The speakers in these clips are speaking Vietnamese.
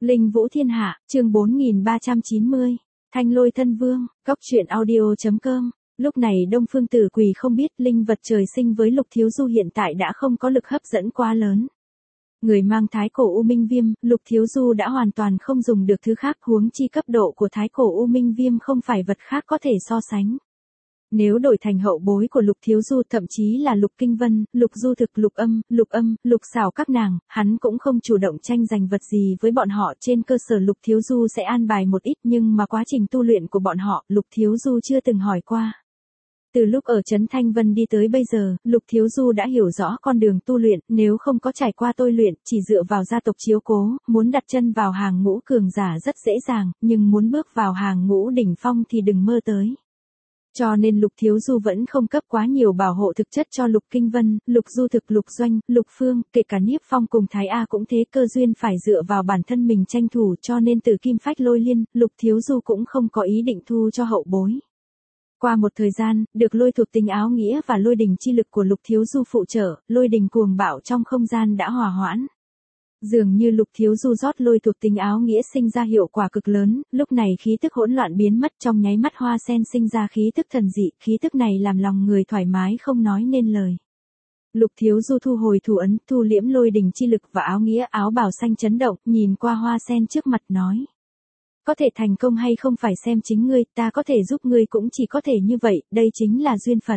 Linh Vũ Thiên Hạ, chương 4390, Thanh Lôi Thân Vương, Cốc truyện audio.com. Lúc này Đông Phương Tử Quỳ không biết linh vật trời sinh với Lục Thiếu Du hiện tại đã không có lực hấp dẫn quá lớn. Người mang thái cổ U Minh Viêm, Lục Thiếu Du đã hoàn toàn không dùng được thứ khác, huống chi cấp độ của thái cổ U Minh Viêm không phải vật khác có thể so sánh. Nếu đổi thành hậu bối của Lục Thiếu Du, thậm chí là Lục Kinh Vân, Lục Du Thực, Lục Âm, Lục Xảo các nàng, hắn cũng không chủ động tranh giành vật gì với bọn họ, trên cơ sở Lục Thiếu Du sẽ an bài một ít, nhưng mà quá trình tu luyện của bọn họ, Lục Thiếu Du chưa từng hỏi qua. Từ lúc ở Trấn Thanh Vân đi tới bây giờ, Lục Thiếu Du đã hiểu rõ con đường tu luyện, nếu không có trải qua tôi luyện, chỉ dựa vào gia tộc chiếu cố, muốn đặt chân vào hàng ngũ cường giả rất dễ dàng, nhưng muốn bước vào hàng ngũ đỉnh phong thì đừng mơ tới. Cho nên Lục Thiếu Du vẫn không cấp quá nhiều bảo hộ thực chất cho Lục Kinh Vân, Lục Du Thực, Lục Doanh, Lục Phương, kể cả Niếp Phong cùng Thái A cũng thế, cơ duyên phải dựa vào bản thân mình tranh thủ, cho nên từ Kim Phách Lôi Liên, Lục Thiếu Du cũng không có ý định thu cho hậu bối. Qua một thời gian, được lôi thuộc tính áo nghĩa và lôi đình chi lực của Lục Thiếu Du phụ trợ, lôi đình cuồng bạo trong không gian đã hòa hoãn. Dường như Lục Thiếu Du rót lôi thuộc tính áo nghĩa sinh ra hiệu quả cực lớn, lúc này khí tức hỗn loạn biến mất, trong nháy mắt hoa sen sinh ra khí tức thần dị, khí tức này làm lòng người thoải mái không nói nên lời. Lục Thiếu Du thu hồi thủ ấn, thu liễm lôi đình chi lực và áo nghĩa, áo bào xanh chấn động, nhìn qua hoa sen trước mặt nói. Có thể thành công hay không phải xem chính ngươi, ta có thể giúp ngươi cũng chỉ có thể như vậy, đây chính là duyên phận.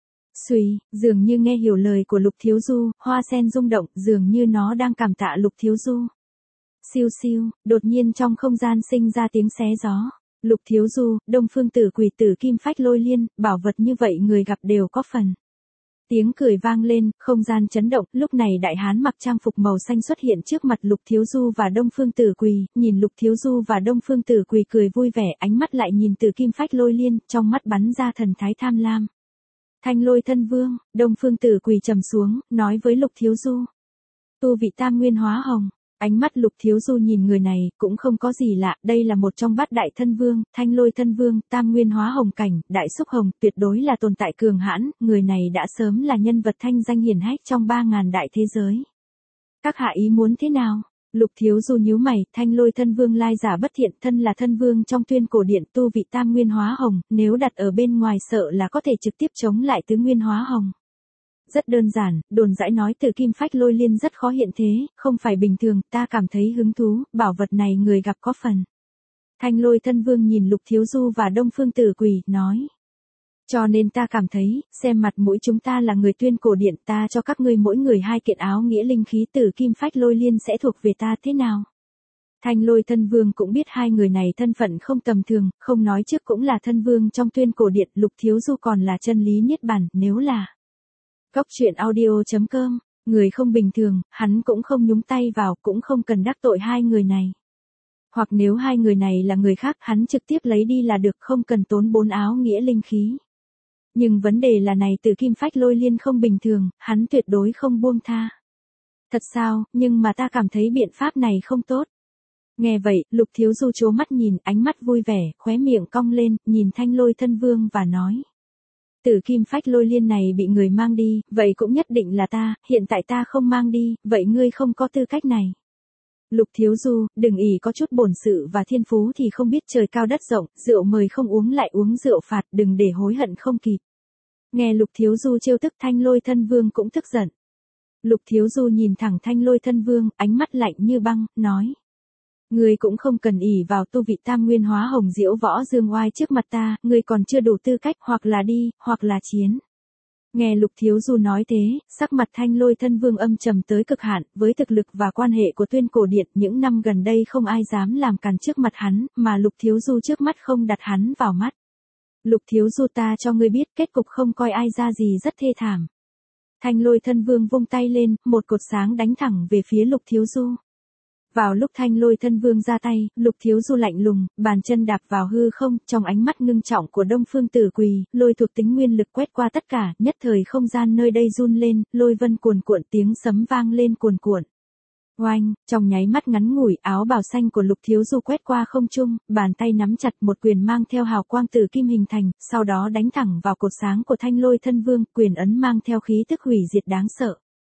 Xuy, dường như nghe hiểu lời của Lục Thiếu Du, hoa sen rung động, dường như nó đang cảm tạ Lục Thiếu Du. Siêu siêu, đột nhiên trong không gian sinh ra tiếng xé gió. Lục Thiếu Du, Đông Phương Tử Quỳ, Tử Kim Phách Lôi Liên, bảo vật như vậy người gặp đều có phần. Tiếng cười vang lên, không gian chấn động, lúc này đại hán mặc trang phục màu xanh xuất hiện trước mặt Lục Thiếu Du và Đông Phương Tử Quỳ, nhìn Lục Thiếu Du và Đông Phương Tử Quỳ cười vui vẻ, ánh mắt lại nhìn Tử Kim Phách Lôi Liên, trong mắt bắn ra thần thái tham lam. Thanh Lôi Thân Vương, Đông Phương Tử Quỳ trầm xuống, nói với Lục Thiếu Du. Tu vị Tam Nguyên Hóa Hồng. Ánh mắt Lục Thiếu Du nhìn người này, cũng không có gì lạ, đây là một trong bát đại thân vương, Thanh Lôi Thân Vương, Tam Nguyên Hóa Hồng cảnh, Đại Xúc Hồng, tuyệt đối là tồn tại cường hãn, người này đã sớm là nhân vật thanh danh hiển hách trong 3.000 đại thế giới. Các hạ ý muốn thế nào? Lục Thiếu Du nhíu mày, Thanh Lôi Thân Vương lai giả bất thiện, thân là thân vương trong Tuyên Cổ Điện, tu vị Tam Nguyên Hóa Hồng, nếu đặt ở bên ngoài sợ là có thể trực tiếp chống lại Tứ Nguyên Hóa Hồng. Rất đơn giản, đồn dãi nói Tử Kim Phách Lôi Liên rất khó hiện thế, không phải bình thường, ta cảm thấy hứng thú, bảo vật này người gặp có phần. Thanh Lôi Thân Vương nhìn Lục Thiếu Du và Đông Phương Tử Quỳ, nói. Cho nên ta cảm thấy, xem mặt mũi chúng ta là người Tuyên Cổ Điện, ta cho các ngươi mỗi người 2 kiện áo nghĩa linh khí, Tử Kim Phách Lôi Liên sẽ thuộc về ta thế nào? Thanh Lôi Thân Vương cũng biết hai người này thân phận không tầm thường, không nói trước cũng là thân vương trong Tuyên Cổ Điện, Lục Thiếu Du còn là chân lý niết bàn, nếu là Cốc truyện audio.com, người không bình thường, hắn cũng không nhúng tay vào, cũng không cần đắc tội hai người này. Hoặc nếu hai người này là người khác, hắn trực tiếp lấy đi là được, không cần tốn 4 áo nghĩa linh khí. Nhưng vấn đề là này, Tử Kim Phách Lôi Liên không bình thường, hắn tuyệt đối không buông tha. Thật sao, nhưng mà ta cảm thấy biện pháp này không tốt. Nghe vậy, Lục Thiếu Du trố mắt nhìn, ánh mắt vui vẻ, khóe miệng cong lên, nhìn Thanh Lôi Thân Vương và nói. Tử Kim Phách Lôi Liên này bị người mang đi, vậy cũng nhất định là ta, hiện tại ta không mang đi, vậy ngươi không có tư cách này. Lục Thiếu Du, đừng ỷ có chút bổn sự và thiên phú thì không biết trời cao đất rộng, rượu mời không uống lại uống rượu phạt, đừng để hối hận không kịp. Nghe Lục Thiếu Du trêu tức, Thanh Lôi Thân Vương cũng tức giận. Lục Thiếu Du nhìn thẳng Thanh Lôi Thân Vương, ánh mắt lạnh như băng, nói. Ngươi cũng không cần ỷ vào tu vị Tam Nguyên Hóa Hồng diễu võ dương oai trước mặt ta, ngươi còn chưa đủ tư cách, hoặc là đi, hoặc là chiến. Nghe Lục Thiếu Du nói thế, sắc mặt Thanh Lôi Thân Vương âm trầm tới cực hạn, với thực lực và quan hệ của Tuyên Cổ Điện, những năm gần đây không ai dám làm càn trước mặt hắn, mà Lục Thiếu Du trước mắt không đặt hắn vào mắt. Lục Thiếu Du, ta cho ngươi biết, kết cục không coi ai ra gì rất thê thảm. Thanh Lôi Thân Vương vung tay lên, một cột sáng đánh thẳng về phía Lục Thiếu Du. Vào lúc Thanh Lôi Thân Vương ra tay, Lục Thiếu Du lạnh lùng, bàn chân đạp vào hư không, trong ánh mắt ngưng trọng của Đông Phương Tử Quỳ, lôi thuộc tính nguyên lực quét qua tất cả, nhất thời không gian nơi đây run lên, lôi vân cuồn cuộn, tiếng sấm vang lên cuồn cuộn. Oanh, trong nháy mắt ngắn ngủi, áo bào xanh của Lục Thiếu Du quét qua không trung, bàn tay nắm chặt một quyền mang theo hào quang tử kim hình thành, sau đó đánh thẳng vào cột sáng của Thanh Lôi Thân Vương, quyền ấn mang theo khí tức hủy diệt đáng sợ.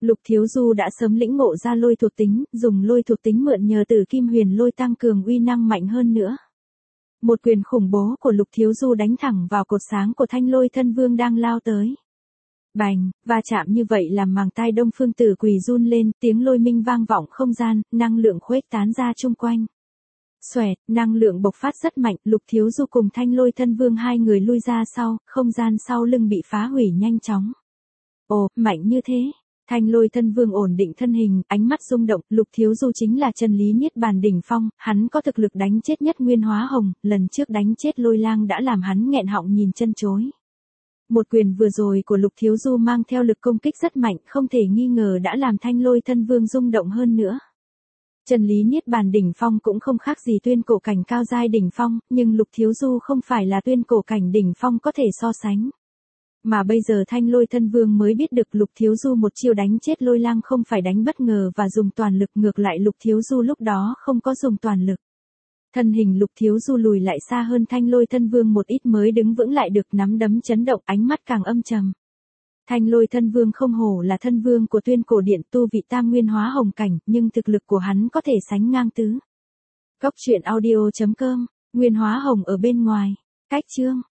Lục Thiếu Du đã sớm lĩnh ngộ ra lôi thuộc tính, dùng lôi thuộc tính mượn nhờ Tử Kim Huyền Lôi tăng cường uy năng mạnh hơn nữa. Một quyền khủng bố của Lục Thiếu Du đánh thẳng vào cột sáng của Thanh Lôi Thân Vương đang lao tới. Bành, va chạm như vậy làm màng tai Đông Phương Tử Quỳ run lên, tiếng lôi minh vang vọng không gian, năng lượng khuếch tán ra chung quanh. Xoẹt, năng lượng bộc phát rất mạnh, Lục Thiếu Du cùng Thanh Lôi Thân Vương hai người lui ra sau, không gian sau lưng bị phá hủy nhanh chóng. Ồ, mạnh như thế. Thanh Lôi Thân Vương ổn định thân hình, ánh mắt rung động, Lục Thiếu Du chính là chân lý niết bàn đỉnh phong, hắn có thực lực đánh chết Nhất Nguyên Hóa Hồng, lần trước đánh chết Lôi Lang đã làm hắn nghẹn họng nhìn chân chối. Một quyền vừa rồi của Lục Thiếu Du mang theo lực công kích rất mạnh, không thể nghi ngờ đã làm Thanh Lôi Thân Vương rung động hơn nữa. Chân lý niết bàn đỉnh phong cũng không khác gì tuyên cổ cảnh cao giai đỉnh phong, nhưng Lục Thiếu Du không phải là tuyên cổ cảnh đỉnh phong có thể so sánh. Mà bây giờ Thanh Lôi Thân Vương mới biết được Lục Thiếu Du một chiêu đánh chết Lôi Lang không phải đánh bất ngờ và dùng toàn lực, ngược lại Lục Thiếu Du lúc đó không có dùng toàn lực. Thân hình Lục Thiếu Du lùi lại xa hơn Thanh Lôi Thân Vương một ít mới đứng vững lại được, nắm đấm chấn động, ánh mắt càng âm trầm. Thanh Lôi Thân Vương không hổ là thân vương của tuyên cổ điện, tu vị tam nguyên hóa hồng cảnh, nhưng thực lực của hắn có thể sánh ngang tứ. Cốc truyện audio.com, Nguyên Hóa Hồng ở bên ngoài. Cách chương